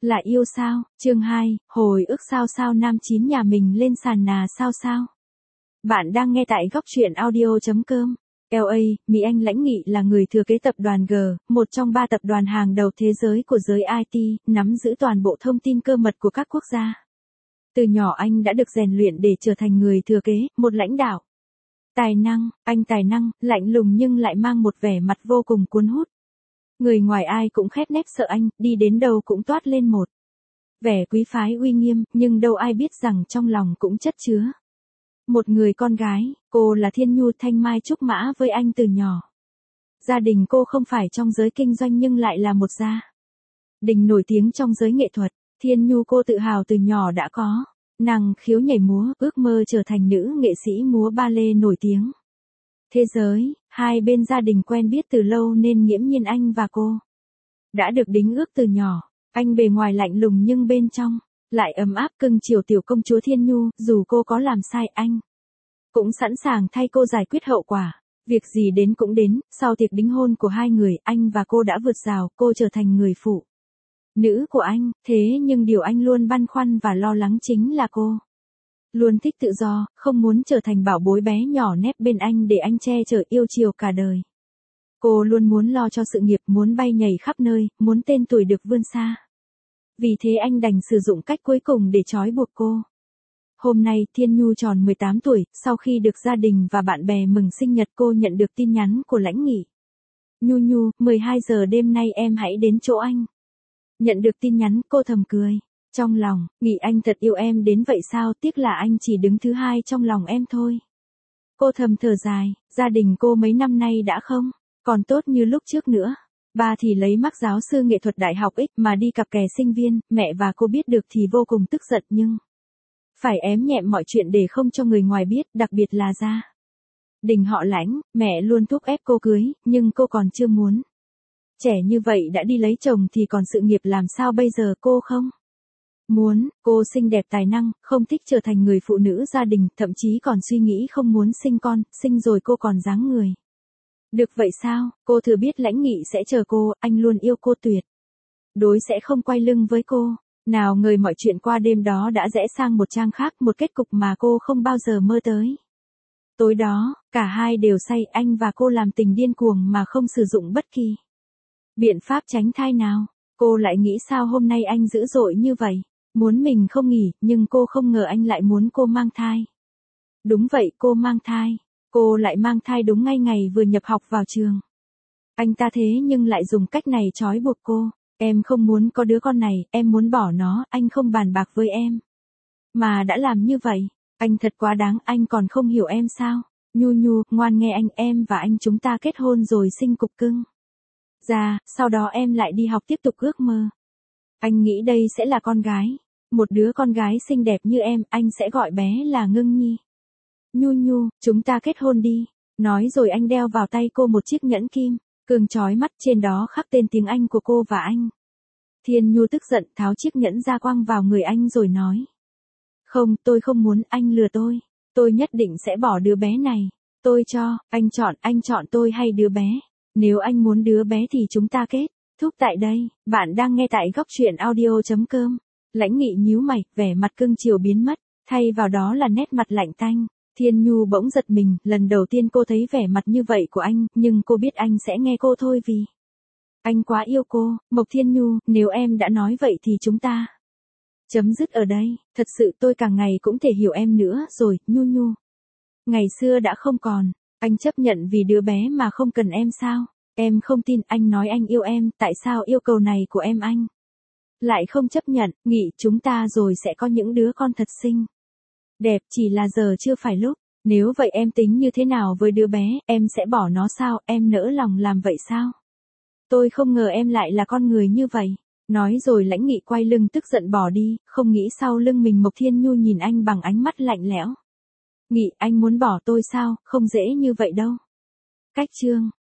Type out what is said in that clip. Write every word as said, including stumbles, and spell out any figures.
Là yêu sao? Chương hai, hồi ức sao sao nam chín nhà mình lên sàn nà sao sao. Bạn đang nghe tại góc truyện audio chấm com. lờ a, Mỹ Anh Lãnh Nghị là người thừa kế tập đoàn G, một trong ba tập đoàn hàng đầu thế giới của giới i tê, nắm giữ toàn bộ thông tin cơ mật của các quốc gia. Từ nhỏ anh đã được rèn luyện để trở thành người thừa kế, một lãnh đạo. Tài năng, anh tài năng, lạnh lùng nhưng lại mang một vẻ mặt vô cùng cuốn hút. Người ngoài ai cũng khép nép sợ anh, đi đến đâu cũng toát lên một vẻ quý phái uy nghiêm, nhưng đâu ai biết rằng trong lòng cũng chất chứa một người con gái. Cô là Thiên Nhu thanh mai trúc mã với anh từ nhỏ. Gia đình cô không phải trong giới kinh doanh nhưng lại là một gia đình nổi tiếng trong giới nghệ thuật. Thiên Nhu cô tự hào từ nhỏ đã có năng khiếu nhảy múa, ước mơ trở thành nữ nghệ sĩ múa ba lê nổi tiếng thế giới. Hai bên gia đình quen biết từ lâu nên nghiễm nhiên anh và cô đã được đính ước từ nhỏ. Anh bề ngoài lạnh lùng nhưng bên trong lại ấm áp cưng chiều tiểu công chúa Thiên Nhu, dù cô có làm sai anh cũng sẵn sàng thay cô giải quyết hậu quả. Việc gì đến cũng đến, sau tiệc đính hôn của hai người, anh và cô đã vượt rào, cô trở thành người phụ nữ của anh, thế nhưng điều anh luôn băn khoăn và lo lắng chính là cô luôn thích tự do, không muốn trở thành bảo bối bé nhỏ nép bên anh để anh che chở yêu chiều cả đời. Cô luôn muốn lo cho sự nghiệp, muốn bay nhảy khắp nơi, muốn tên tuổi được vươn xa. Vì thế anh đành sử dụng cách cuối cùng để trói buộc cô. Hôm nay, Thiên Nhu tròn mười tám tuổi, sau khi được gia đình và bạn bè mừng sinh nhật cô nhận được tin nhắn của Lãnh Nghị. Nhu Nhu, mười hai giờ đêm nay em hãy đến chỗ anh. Nhận được tin nhắn, cô thầm cười. Trong lòng, nghĩ anh thật yêu em đến vậy sao, tiếc là anh chỉ đứng thứ hai trong lòng em thôi. Cô thầm thở dài, gia đình cô mấy năm nay đã không còn tốt như lúc trước nữa. Ba thì lấy mác giáo sư nghệ thuật đại học X mà đi cặp kè sinh viên, mẹ và cô biết được thì vô cùng tức giận nhưng phải ém nhẹm mọi chuyện để không cho người ngoài biết, đặc biệt là gia đình họ Lãnh. Mẹ luôn thúc ép cô cưới, nhưng cô còn chưa muốn. Trẻ như vậy đã đi lấy chồng thì còn sự nghiệp làm sao bây giờ, cô không muốn. Cô xinh đẹp tài năng, không thích trở thành người phụ nữ gia đình, thậm chí còn suy nghĩ không muốn sinh con, sinh rồi cô còn dáng người được vậy sao? Cô thừa biết Lãnh Nghị sẽ chờ cô, anh luôn yêu cô tuyệt đối sẽ không quay lưng với cô. Nào ngờ mọi chuyện qua đêm đó đã rẽ sang một trang khác, một kết cục mà cô không bao giờ mơ tới. Tối đó, cả hai đều say, anh và cô làm tình điên cuồng mà không sử dụng bất kỳ biện pháp tránh thai nào. Cô lại nghĩ sao hôm nay anh dữ dội như vậy, muốn mình không nghỉ, nhưng cô không ngờ anh lại muốn cô mang thai. Đúng vậy, cô mang thai. Cô lại mang thai đúng ngay ngày vừa nhập học vào trường. Anh ta thế nhưng lại dùng cách này trói buộc cô. Em không muốn có đứa con này, em muốn bỏ nó, anh không bàn bạc với em mà đã làm như vậy. Anh thật quá đáng, anh còn không hiểu em sao? Nhu Nhu, ngoan nghe anh, em và anh chúng ta kết hôn rồi sinh cục cưng ra, sau đó em lại đi học tiếp tục ước mơ. Anh nghĩ đây sẽ là con gái, một đứa con gái xinh đẹp như em, anh sẽ gọi bé là Ngưng Nhi. Nhu Nhu, chúng ta kết hôn đi. Nói rồi anh đeo vào tay cô một chiếc nhẫn kim cương chói mắt, trên đó khắc tên tiếng Anh của cô và anh. Thiên Nhu tức giận tháo chiếc nhẫn ra quăng vào người anh rồi nói. Không, tôi không muốn, anh lừa tôi. Tôi nhất định sẽ bỏ đứa bé này. Tôi cho, anh chọn, anh chọn tôi hay đứa bé. Nếu anh muốn đứa bé thì chúng ta kết thúc tại đây. Bạn đang nghe tại góc truyện audio chấm com. Lãnh Nghị nhíu mày, vẻ mặt cưng chiều biến mất, thay vào đó là nét mặt lạnh tanh. Thiên Nhu bỗng giật mình, lần đầu tiên cô thấy vẻ mặt như vậy của anh, nhưng cô biết anh sẽ nghe cô thôi vì anh quá yêu cô. Mộc Thiên Nhu, nếu em đã nói vậy thì chúng ta chấm dứt ở đây. Thật sự tôi càng ngày cũng thể hiểu em nữa rồi, Nhu Nhu. Ngày xưa đã không còn. Anh chấp nhận vì đứa bé mà không cần em sao? Em không tin, anh nói anh yêu em, tại sao yêu cầu này của em anh lại không chấp nhận? Nghị chúng ta rồi sẽ có những đứa con thật xinh đẹp, chỉ là giờ chưa phải lúc. Nếu vậy em tính như thế nào với đứa bé, em sẽ bỏ nó sao, em nỡ lòng làm vậy sao? Tôi không ngờ em lại là con người như vậy. Nói rồi Lãnh Nghị quay lưng tức giận bỏ đi, không nghĩ sau lưng mình Mộc Thiên Nhu nhìn anh bằng ánh mắt lạnh lẽo. Nghị, anh muốn bỏ tôi sao, không dễ như vậy đâu. Cách chương